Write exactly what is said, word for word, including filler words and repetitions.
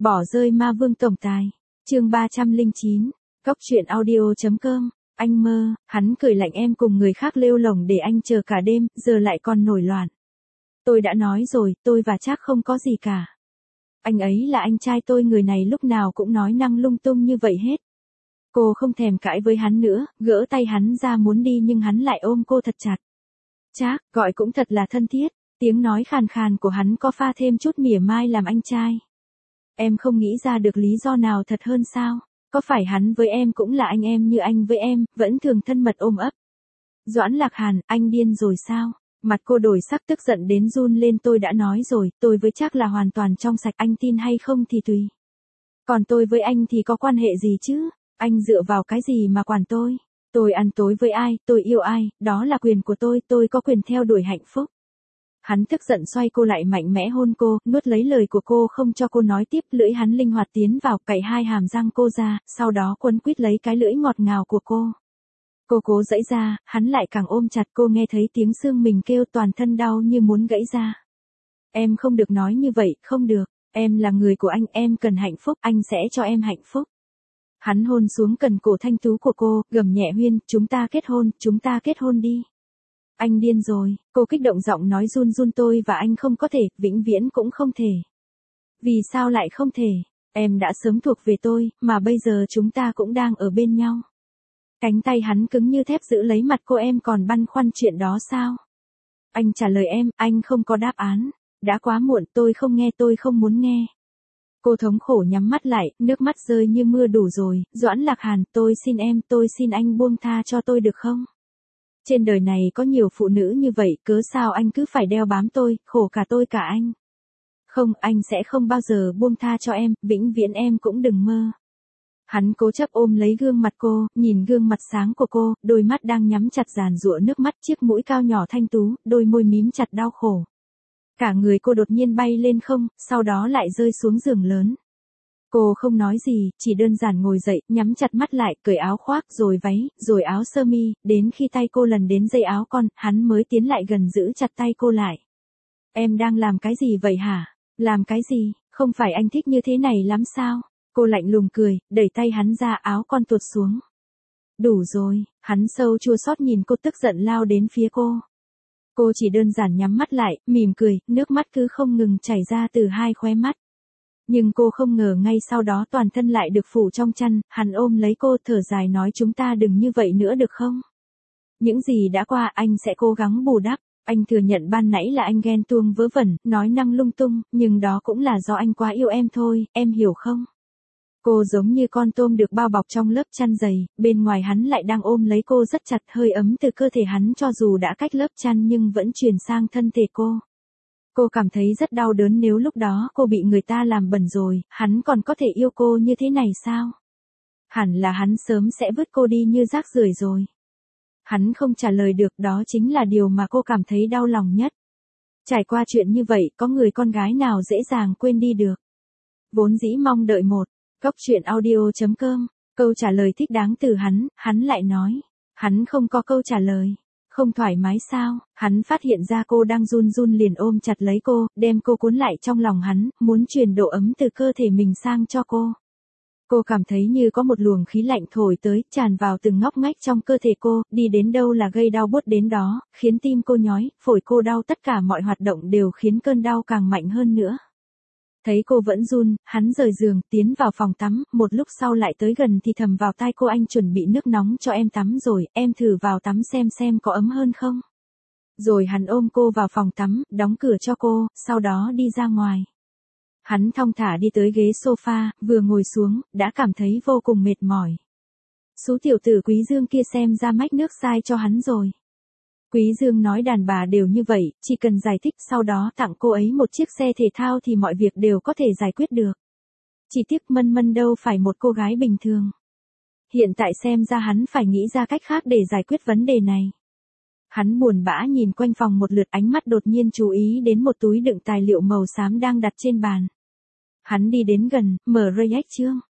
Bỏ rơi ma vương tổng tài. Chương ba trăm lẻ chín. Cốc truyện audio chấm com. Anh mơ, hắn cười lạnh em cùng người khác lêu lổng để anh chờ cả đêm, giờ lại còn nổi loạn. Tôi đã nói rồi, tôi và Trác không có gì cả. Anh ấy là anh trai tôi, người này lúc nào cũng nói năng lung tung như vậy hết. Cô không thèm cãi với hắn nữa, gỡ tay hắn ra muốn đi nhưng hắn lại ôm cô thật chặt. Trác, gọi cũng thật là thân thiết, tiếng nói khàn khàn của hắn có pha thêm chút mỉa mai làm anh trai. Em không nghĩ ra được lý do nào thật hơn sao? Có phải hắn với em cũng là anh em như anh với em, vẫn thường thân mật ôm ấp? Doãn Lạc Hàn, anh điên rồi sao? Mặt cô đổi sắc tức giận đến run lên. Tôi đã nói rồi, tôi với Trác là hoàn toàn trong sạch, anh tin hay không thì tùy. Còn tôi với anh thì có quan hệ gì chứ? Anh dựa vào cái gì mà quản tôi? Tôi ăn tối với ai, tôi yêu ai, đó là quyền của tôi, tôi có quyền theo đuổi hạnh phúc. Hắn tức giận xoay cô lại mạnh mẽ hôn cô, nuốt lấy lời của cô không cho cô nói tiếp, lưỡi hắn linh hoạt tiến vào, cạy hai hàm răng cô ra, sau đó quấn quýt lấy cái lưỡi ngọt ngào của cô. Cô cố giãy ra, hắn lại càng ôm chặt cô, nghe thấy tiếng xương mình kêu, toàn thân đau như muốn gãy ra. Em không được nói như vậy, không được, em là người của anh, em cần hạnh phúc, anh sẽ cho em hạnh phúc. Hắn hôn xuống cần cổ thanh tú của cô, gầm nhẹ Huyên, chúng ta kết hôn, chúng ta kết hôn đi. Anh điên rồi, cô kích động giọng nói run run, tôi và anh không có thể, vĩnh viễn cũng không thể. Vì sao lại không thể? Em đã sớm thuộc về tôi, mà bây giờ chúng ta cũng đang ở bên nhau. Cánh tay hắn cứng như thép giữ lấy mặt cô, em còn băn khoăn chuyện đó sao? Anh trả lời em, anh không có đáp án. Đã quá muộn, tôi không nghe, tôi không muốn nghe. Cô thống khổ nhắm mắt lại, nước mắt rơi như mưa. Đủ rồi, Doãn Lạc Hàn, tôi xin em, tôi xin anh buông tha cho tôi được không? Trên đời này có nhiều phụ nữ như vậy, cớ sao anh cứ phải đeo bám tôi, khổ cả tôi cả anh. Không, anh sẽ không bao giờ buông tha cho em, vĩnh viễn em cũng đừng mơ. Hắn cố chấp ôm lấy gương mặt cô, nhìn gương mặt sáng của cô, đôi mắt đang nhắm chặt giàn giụa nước mắt, chiếc mũi cao nhỏ thanh tú, đôi môi mím chặt đau khổ. Cả người cô đột nhiên bay lên không, sau đó lại rơi xuống giường lớn. Cô không nói gì, chỉ đơn giản ngồi dậy, nhắm chặt mắt lại, cởi áo khoác, rồi váy, rồi áo sơ mi, đến khi tay cô lần đến dây áo con, hắn mới tiến lại gần giữ chặt tay cô lại. Em đang làm cái gì vậy hả? Làm cái gì? Không phải anh thích như thế này lắm sao? Cô lạnh lùng cười, đẩy tay hắn ra, áo con tuột xuống. Đủ rồi, hắn sâu chua xót nhìn cô, tức giận lao đến phía cô. Cô chỉ đơn giản nhắm mắt lại, mỉm cười, nước mắt cứ không ngừng chảy ra từ hai khóe mắt. Nhưng cô không ngờ ngay sau đó toàn thân lại được phủ trong chăn, hắn ôm lấy cô, thở dài nói, chúng ta đừng như vậy nữa được không? Những gì đã qua anh sẽ cố gắng bù đắp. Anh thừa nhận ban nãy là anh ghen tuông vớ vẩn, nói năng lung tung, nhưng đó cũng là do anh quá yêu em thôi, em hiểu không? Cô giống như con tôm được bao bọc trong lớp chăn dày, bên ngoài hắn lại đang ôm lấy cô rất chặt, hơi ấm từ cơ thể hắn cho dù đã cách lớp chăn nhưng vẫn truyền sang thân thể cô. Cô cảm thấy rất đau đớn, nếu lúc đó cô bị người ta làm bẩn rồi, hắn còn có thể yêu cô như thế này sao? Hẳn là hắn sớm sẽ vứt cô đi như rác rưởi rồi. Hắn không trả lời được, đó chính là điều mà cô cảm thấy đau lòng nhất. Trải qua chuyện như vậy, có người con gái nào dễ dàng quên đi được. Vốn dĩ mong đợi một cốc truyện audio chấm com, câu trả lời thích đáng từ hắn, hắn lại nói. Hắn không có câu trả lời. Không thoải mái sao? Hắn phát hiện ra cô đang run run liền ôm chặt lấy cô, đem cô cuốn lại trong lòng hắn, muốn truyền độ ấm từ cơ thể mình sang cho cô. Cô cảm thấy như có một luồng khí lạnh thổi tới, tràn vào từng ngóc ngách trong cơ thể cô, đi đến đâu là gây đau buốt đến đó, khiến tim cô nhói, phổi cô đau, tất cả mọi hoạt động đều khiến cơn đau càng mạnh hơn nữa. Thấy cô vẫn run, hắn rời giường, tiến vào phòng tắm, một lúc sau lại tới gần thì thầm vào tai cô, anh chuẩn bị nước nóng cho em tắm rồi, em thử vào tắm xem xem có ấm hơn không. Rồi hắn ôm cô vào phòng tắm, đóng cửa cho cô, sau đó đi ra ngoài. Hắn thong thả đi tới ghế sofa, vừa ngồi xuống, đã cảm thấy vô cùng mệt mỏi. Số tiểu tử Quý Dương kia xem ra mách nước sai cho hắn rồi. Quý Dương nói đàn bà đều như vậy, chỉ cần giải thích sau đó tặng cô ấy một chiếc xe thể thao thì mọi việc đều có thể giải quyết được. Chỉ tiếc Mân Mân đâu phải một cô gái bình thường. Hiện tại xem ra hắn phải nghĩ ra cách khác để giải quyết vấn đề này. Hắn buồn bã nhìn quanh phòng một lượt, ánh mắt đột nhiên chú ý đến một túi đựng tài liệu màu xám đang đặt trên bàn. Hắn đi đến gần, mở react chương.